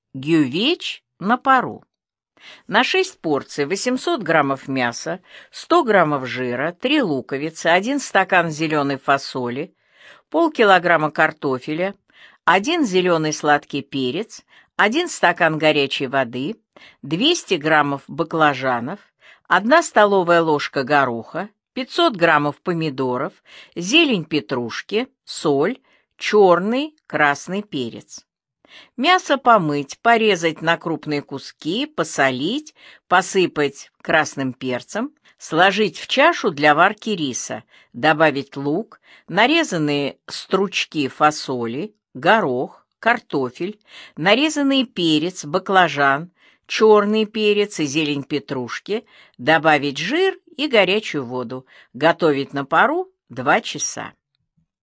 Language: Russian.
Гювеч на пару. На 6 порций 800 граммов мяса, 100 граммов жира, 3 луковицы, 1 стакан зеленой фасоли, полкилограмма картофеля, 1 зеленый сладкий перец, 1 стакан горячей воды, 200 граммов баклажанов, 1 столовая ложка гороха, 500 граммов помидоров, зелень петрушки, соль, черный, красный перец. Мясо помыть, порезать на крупные куски, посолить, посыпать красным перцем, сложить в чашу для варки риса, добавить лук, нарезанные стручки фасоли, горох, картофель, нарезанный перец, баклажан, черный перец и зелень петрушки, добавить жир и горячую воду, готовить на пару 2 часа.